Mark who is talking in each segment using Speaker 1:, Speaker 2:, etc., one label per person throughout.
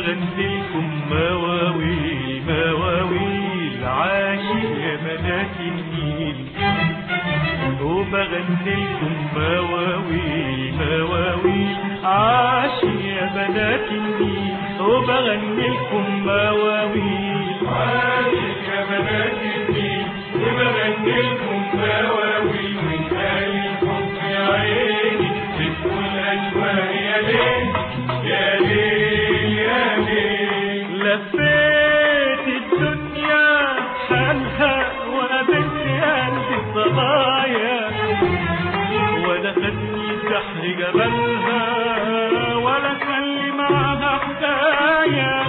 Speaker 1: وبغني لكم مواويل مواويل عاشق يا بنات النيل، وبغني لكم مواويل مواويل عاشق يا بنات النيل، وبغني لكم مواويل عاشق يا بنات النيل، وبغني لكم مواويل من آل الحب يا عيني بتقول أجواء يا ليل يا ليل يا ليل. لفيت الدنيا حالها وقابلت قلبي صبايا، ولا خدني سحر جمالها ولا خلي معاها حكاية،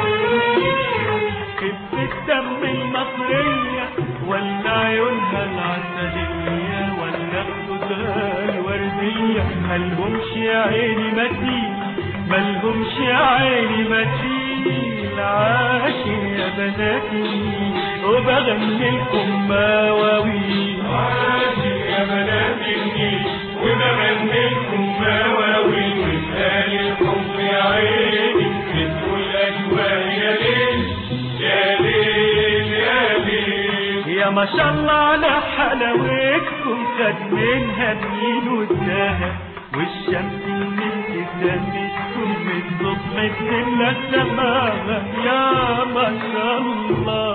Speaker 1: خفة دم المصرية ولا عيونها العسلية ولا خدودها الوردية، ملهمش يا عيني مثيل ملهمش يا عيني مثيل عاشق يا بنات النيل، وبغني لكم مواويل عاشق يا بنات النيل، وبغني لكم مواويل من آل الحب يا عيني بتقول أجواء يا ليل يا ليل يا ليل. يا ما شاء الله على حلاوتكم خد منها النيل والذهب، والشمس من ابتسامتكم من صبح الدنيا سماها يا ما شاء الله،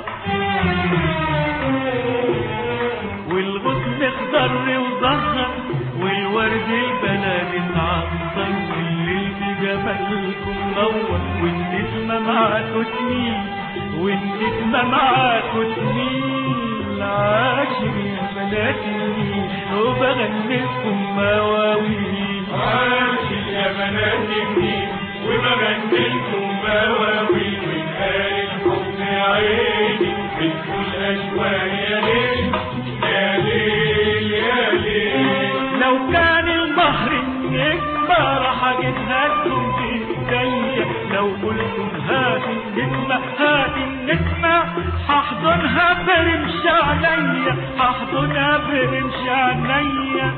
Speaker 1: والغصن اخضر وزهر والورد البلد اتعطر، والليل بجمالكم نور والنسمة معاكوا تميل والنسمة معاكوا تميل عاشق يا بنات النيل، وبغني لكم مواويل عاشق يا بنات النيل، وبغني لكم مواويل من آل الحب يا عيني بتقول أجواء يا ليل يا ليل يا ليل. لو كان البحر النجمة راح أجيبها لكم بإيديا، لو قلتم هاتي النجمة هاتي النجمة هحضنها برمش عينيا هحضنها برمش عينيا.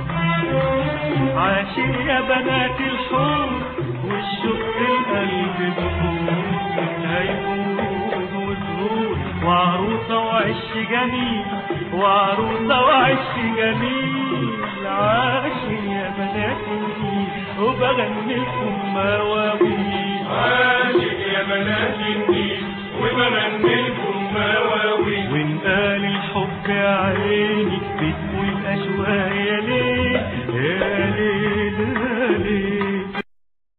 Speaker 1: عاشق يا بنات الحور والشوق القلب بخور، هيفوت وزهور وعروسة وعش جميل وعروسة وعش جميل عاشق يا بنات النيل، وبغني لكم مواويل عاشق يا بنات النيل، وبغني لكم مواويل وإن قال الحب يا عيني بتقول أجواء يا ليل.